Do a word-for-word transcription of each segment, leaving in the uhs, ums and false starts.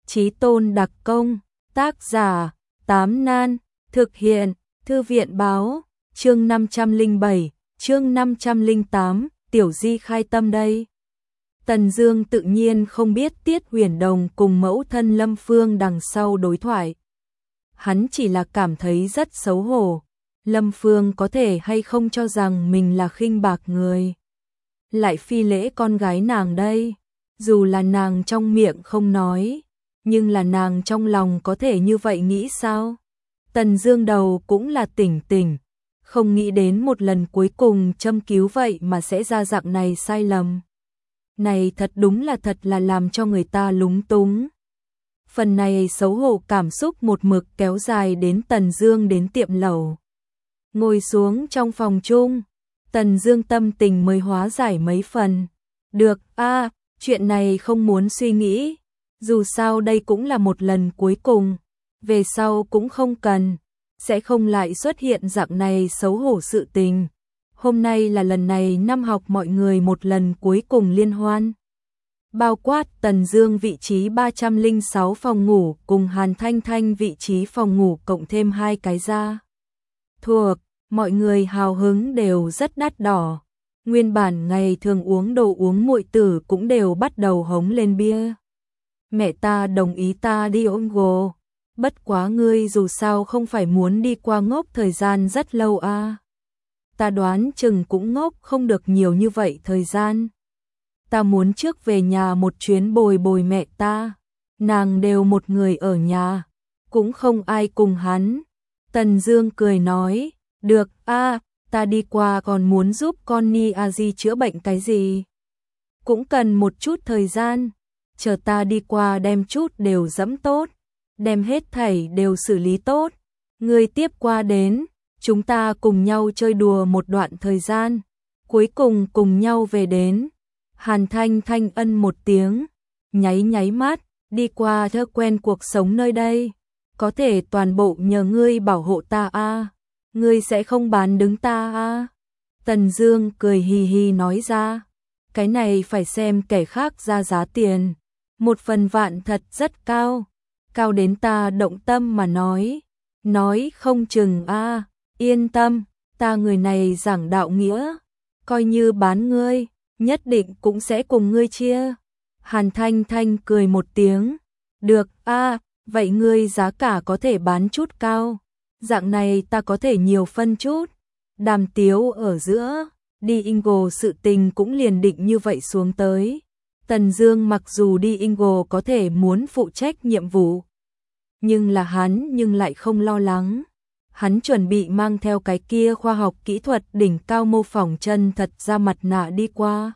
Chí tôn đặc công, tác giả, Tám Nan, thực hiện, Thư viện báo, chương năm trăm lẻ bảy, chương năm trăm lẻ tám, Tiểu Di khai tâm đây. Tần Dương tự nhiên không biết Tiết Huyền Đồng cùng mẫu thân Lâm Phương đằng sau đối thoại. Hắn chỉ là cảm thấy rất xấu hổ. Lâm Phương có thể hay không cho rằng mình là khinh bạc người, lại phi lễ con gái nàng đây. Dù là nàng trong miệng không nói, nhưng là nàng trong lòng có thể như vậy nghĩ sao? Tần Dương đầu cũng là tỉnh tỉnh, không nghĩ đến một lần cuối cùng châm cứu vậy mà sẽ ra dạng này sai lầm. Này thật đúng là thật là làm cho người ta lúng túng. Phần này xấu hổ cảm xúc một mực kéo dài đến Tần Dương đến tiệm lẩu. Ngồi xuống trong phòng chung, Tần Dương tâm tình mới hóa giải mấy phần. Được, a, à, chuyện này không muốn suy nghĩ, dù sao đây cũng là một lần cuối cùng, về sau cũng không cần, sẽ không lại xuất hiện dạng này xấu hổ sự tình. Hôm nay là lần này năm học mọi người một lần cuối cùng liên hoan. Bao quát Tần Dương vị trí ba trăm lẻ sáu phòng ngủ cùng Hàn Thanh Thanh vị trí phòng ngủ cộng thêm hai cái ra thuộc, mọi người hào hứng đều rất đắt đỏ. Nguyên bản ngày thường uống đồ uống muội tử cũng đều bắt đầu hống lên bia. Mẹ ta đồng ý ta đi ôm gồ, bất quá ngươi dù sao không phải muốn đi qua ngốc thời gian rất lâu à. Ta đoán chừng cũng ngốc không được nhiều như vậy thời gian. Ta muốn trước về nhà một chuyến bồi bồi mẹ ta. Nàng đều một người ở nhà, cũng không ai cùng hắn. Tần Dương cười nói, được a, à, ta đi qua còn muốn giúp con Ni A Di chữa bệnh cái gì. Cũng cần một chút thời gian, chờ ta đi qua đem chút đều dẫm tốt, đem hết thảy đều xử lý tốt. Ngươi tiếp qua đến, chúng ta cùng nhau chơi đùa một đoạn thời gian, cuối cùng cùng nhau về đến. Hàn Thanh Thanh ân một tiếng, nháy nháy mắt, đi qua thói quen cuộc sống nơi đây, có thể toàn bộ nhờ ngươi bảo hộ ta a, à. Ngươi sẽ không bán đứng ta a. À. Tần Dương cười hì hì nói ra, cái này phải xem kẻ khác ra giá tiền, một phần vạn thật rất cao, cao đến ta động tâm mà nói, nói không chừng a, à. Yên tâm, ta người này giảng đạo nghĩa, coi như bán ngươi, nhất định cũng sẽ cùng ngươi chia. Hàn Thanh Thanh cười một tiếng, được a, à, vậy ngươi giá cả có thể bán chút cao, dạng này ta có thể nhiều phân chút. Đàm tiếu ở giữa, đi Ingo sự tình cũng liền định như vậy xuống tới. Tần Dương mặc dù đi Ingo có thể muốn phụ trách nhiệm vụ, nhưng là hắn nhưng lại không lo lắng. Hắn chuẩn bị mang theo cái kia khoa học kỹ thuật đỉnh cao mô phỏng chân thật ra mặt nạ đi qua.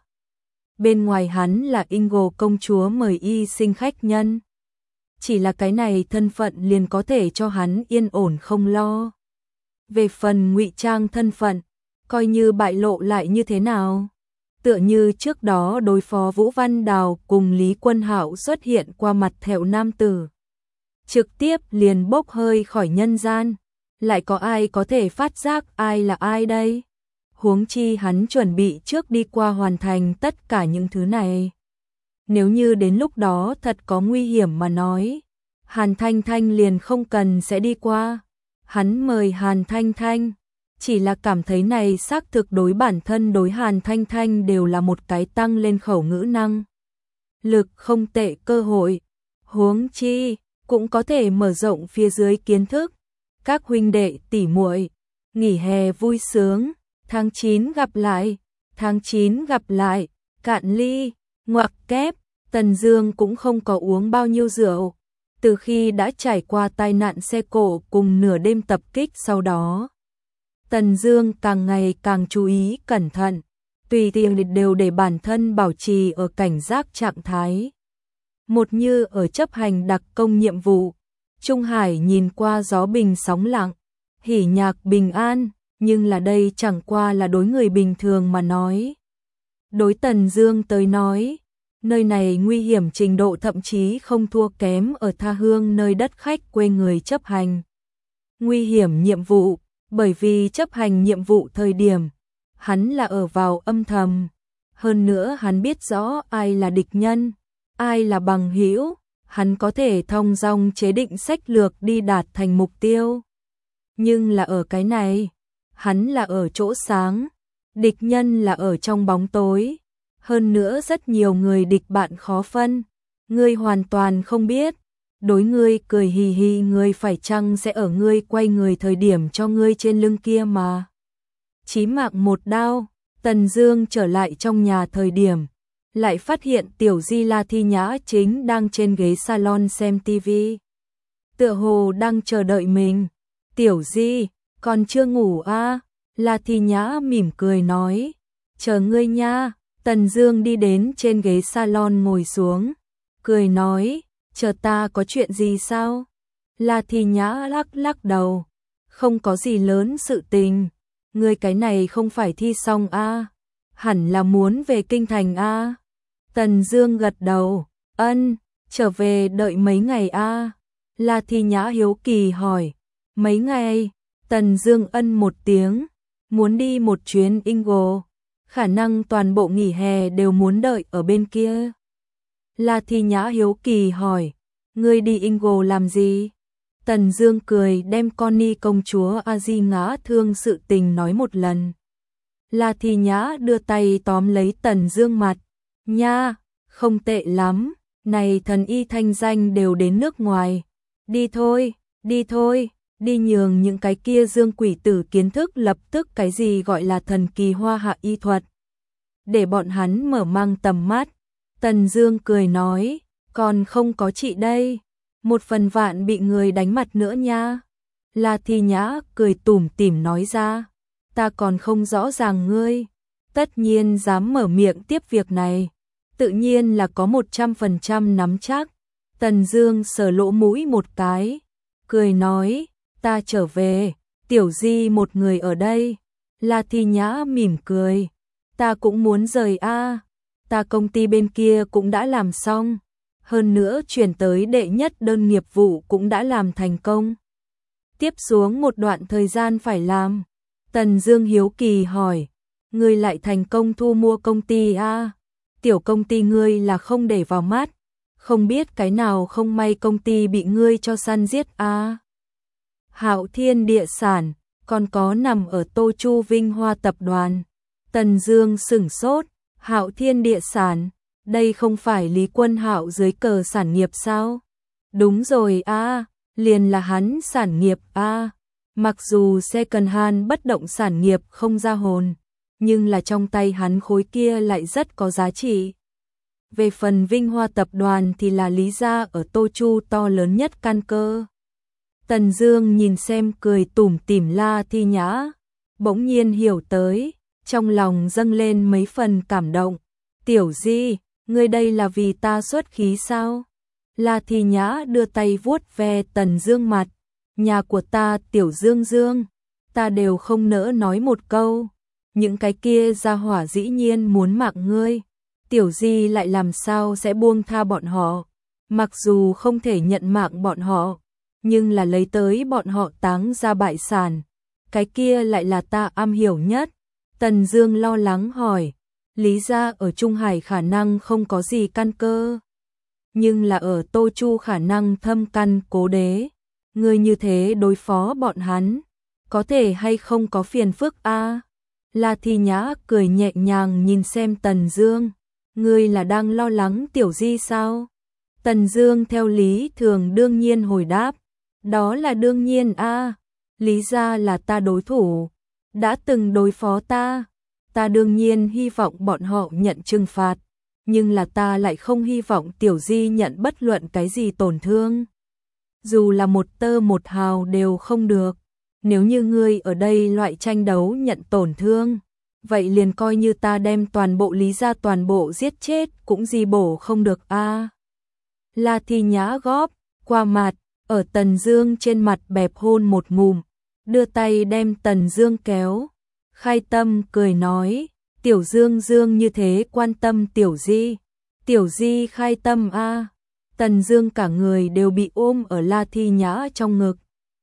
Bên ngoài hắn là Ingo công chúa mời y sinh khách nhân. Chỉ là cái này thân phận liền có thể cho hắn yên ổn không lo. Về phần ngụy trang thân phận, coi như bại lộ lại như thế nào? Tựa như trước đó đối phó Vũ Văn Đào cùng Lý Quân Hạo xuất hiện qua mặt thẹo nam tử, trực tiếp liền bốc hơi khỏi nhân gian. Lại có ai có thể phát giác ai là ai đây? Huống chi hắn chuẩn bị trước đi qua hoàn thành tất cả những thứ này. Nếu như đến lúc đó thật có nguy hiểm mà nói, Hàn Thanh Thanh liền không cần sẽ đi qua. Hắn mời Hàn Thanh Thanh, chỉ là cảm thấy này xác thực đối bản thân đối Hàn Thanh Thanh đều là một cái tăng lên khẩu ngữ năng lực không tệ cơ hội. Huống chi, cũng có thể mở rộng phía dưới kiến thức. Các huynh đệ tỷ muội, nghỉ hè vui sướng, tháng chín gặp lại, tháng chín gặp lại, cạn ly, ngoặc kép. Tần Dương cũng không có uống bao nhiêu rượu, từ khi đã trải qua tai nạn xe cộ cùng nửa đêm tập kích sau đó. Tần Dương càng ngày càng chú ý cẩn thận, tùy tiện đều để bản thân bảo trì ở cảnh giác trạng thái. Một như ở chấp hành đặc công nhiệm vụ, Trung Hải nhìn qua gió bình sóng lặng, hỉ nhạc bình an, nhưng là đây chẳng qua là đối người bình thường mà nói. Đối Tần Dương tới nói, nơi này nguy hiểm trình độ thậm chí không thua kém ở tha hương nơi đất khách quê người chấp hành nguy hiểm nhiệm vụ, bởi vì chấp hành nhiệm vụ thời điểm, hắn là ở vào âm thầm. Hơn nữa hắn biết rõ ai là địch nhân, ai là bằng hữu, hắn có thể thong dong chế định sách lược đi đạt thành mục tiêu. Nhưng là ở cái này, hắn là ở chỗ sáng, địch nhân là ở trong bóng tối. Hơn nữa rất nhiều người địch bạn khó phân, ngươi hoàn toàn không biết. Đối ngươi cười hì hì ngươi phải chăng sẽ ở ngươi quay người thời điểm cho ngươi trên lưng kia mà. Chí mạng một đao, Tần Dương trở lại trong nhà thời điểm, lại phát hiện tiểu Di La Thi Nhã chính đang trên ghế salon xem tivi. Tựa hồ đang chờ đợi mình. Tiểu Di, còn chưa ngủ à? La Thi Nhã mỉm cười nói. Chờ ngươi nha. Tần Dương đi đến trên ghế salon ngồi xuống, cười nói, chờ ta có chuyện gì sao? La Thi Nhã lắc lắc đầu, không có gì lớn sự tình, ngươi cái này không phải thi xong a, à? Hẳn là muốn về kinh thành a. À? Tần Dương gật đầu, ân, trở về đợi mấy ngày a. À? La Thi Nhã hiếu kỳ hỏi, mấy ngày? Tần Dương ân một tiếng, muốn đi một chuyến Ingo. Khả năng toàn bộ nghỉ hè đều muốn đợi ở bên kia. La Thi Nhã hiếu kỳ hỏi, ngươi đi Ingo làm gì? Tần Dương cười đem Connie công chúa A Di ngã thương sự tình nói một lần. La Thi Nhã đưa tay tóm lấy Tần Dương mặt, nha, không tệ lắm, này thần y thanh danh đều đến nước ngoài. Đi thôi, đi thôi, đi nhường những cái kia Dương quỷ tử kiến thức lập tức cái gì gọi là thần kỳ hoa hạ y thuật. Để bọn hắn mở mang tầm mắt. Tần Dương cười nói, còn không có chị đây, một phần vạn bị người đánh mặt nữa nha. La Thi Nhã cười tủm tỉm nói ra, ta còn không rõ ràng ngươi, tất nhiên dám mở miệng tiếp việc này, tự nhiên là có một trăm phần trăm nắm chắc. Tần Dương sờ lỗ mũi một cái, cười nói, ta trở về, tiểu Di một người ở đây. La Thi Nhã mỉm cười, ta cũng muốn rời a, ta công ty bên kia cũng đã làm xong, hơn nữa chuyển tới đệ nhất đơn nghiệp vụ cũng đã làm thành công. Tiếp xuống một đoạn thời gian phải làm. Tần Dương hiếu kỳ hỏi, ngươi lại thành công thu mua công ty a? Tiểu công ty ngươi là không để vào mắt, không biết cái nào không may công ty bị ngươi cho săn giết a? Hạo Thiên Địa Sản, còn có nằm ở Tô Chu Vinh Hoa tập đoàn. Tần Dương sững sốt, Hạo Thiên Địa Sản, đây không phải Lý Quân Hạo dưới cờ sản nghiệp sao? Đúng rồi a, liền là hắn sản nghiệp a. Mặc dù second hand bất động sản nghiệp không ra hồn, nhưng là trong tay hắn khối kia lại rất có giá trị. Về phần Vinh Hoa tập đoàn thì là Lý gia ở Tô Chu to lớn nhất căn cơ. Tần Dương nhìn xem cười tủm tỉm La Thi Nhã, bỗng nhiên hiểu tới, trong lòng dâng lên mấy phần cảm động. Tiểu Di, ngươi đây là vì ta xuất khí sao? La Thi Nhã đưa tay vuốt ve Tần Dương mặt, nhà của ta Tiểu Dương Dương, ta đều không nỡ nói một câu, những cái kia gia hỏa dĩ nhiên muốn mạng ngươi, Tiểu Di lại làm sao sẽ buông tha bọn họ, mặc dù không thể nhận mạng bọn họ, nhưng là lấy tới bọn họ táng ra bại sản, cái kia lại là ta am hiểu nhất. Tần Dương lo lắng hỏi, Lý gia ở Trung Hải khả năng không có gì căn cơ, nhưng là ở Tô Chu khả năng thâm căn cố đế, ngươi như thế đối phó bọn hắn, có thể hay không có phiền phức a? La Thi Nhã cười nhẹ nhàng nhìn xem Tần Dương, ngươi là đang lo lắng Tiểu Di sao? Tần Dương theo lý thường đương nhiên hồi đáp, đó là đương nhiên a, Lý gia là ta đối thủ, đã từng đối phó ta, ta đương nhiên hy vọng bọn họ nhận trừng phạt, nhưng là ta lại không hy vọng Tiểu Di nhận bất luận cái gì tổn thương. Dù là một tơ một hào đều không được, nếu như ngươi ở đây loại tranh đấu nhận tổn thương, vậy liền coi như ta đem toàn bộ Lý gia toàn bộ giết chết cũng gì bổ không được a. La Thi Nhã góp qua mặt, ở Tần Dương trên mặt bẹp hôn một ngụm, đưa tay đem Tần Dương kéo. Khai Tâm cười nói, Tiểu Dương Dương như thế quan tâm Tiểu Di, Tiểu Di khai tâm a. Tần Dương cả người đều bị ôm ở La Thi Nhã trong ngực,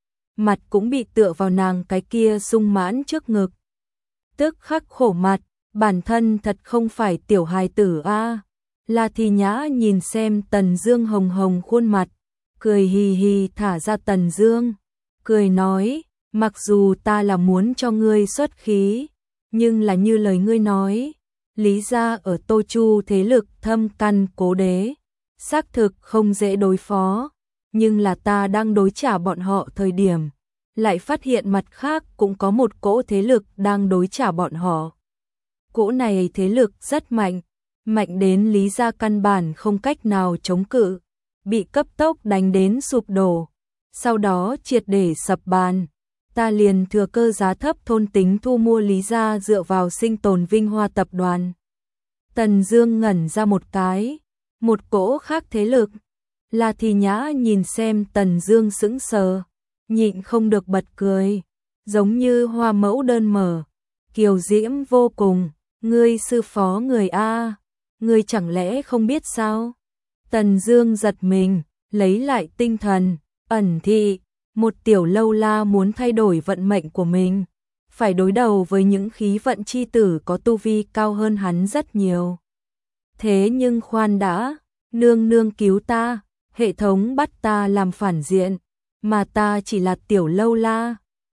mặt cũng bị tựa vào nàng cái kia sung mãn trước ngực. Tức khắc khổ mặt, bản thân thật không phải tiểu hài tử a. La Thi Nhã nhìn xem Tần Dương hồng hồng khuôn mặt, cười hì hì thả ra Tần Dương, cười nói, mặc dù ta là muốn cho ngươi xuất khí, nhưng là như lời ngươi nói, Lý gia ở Tô Chu thế lực thâm căn cố đế, xác thực không dễ đối phó, nhưng là ta đang đối trả bọn họ thời điểm, lại phát hiện mặt khác cũng có một cỗ thế lực đang đối trả bọn họ. Cỗ này thế lực rất mạnh, mạnh đến Lý gia căn bản không cách nào chống cự, bị cấp tốc đánh đến sụp đổ, sau đó triệt để sập bàn. Ta liền thừa cơ giá thấp thôn tính thu mua Lý gia dựa vào sinh tồn Vinh Hoa tập đoàn. Tần Dương ngẩn ra một cái, một cỗ khác thế lực. La Thi Nhã nhìn xem Tần Dương sững sờ, nhịn không được bật cười, giống như hoa mẫu đơn mở, kiều diễm vô cùng, ngươi sư phó người a, ngươi chẳng lẽ không biết sao? Tần Dương giật mình, lấy lại tinh thần, ẩn thị, một tiểu lâu la muốn thay đổi vận mệnh của mình, phải đối đầu với những khí vận chi tử có tu vi cao hơn hắn rất nhiều. Thế nhưng khoan đã, nương nương cứu ta, hệ thống bắt ta làm phản diện, mà ta chỉ là tiểu lâu la,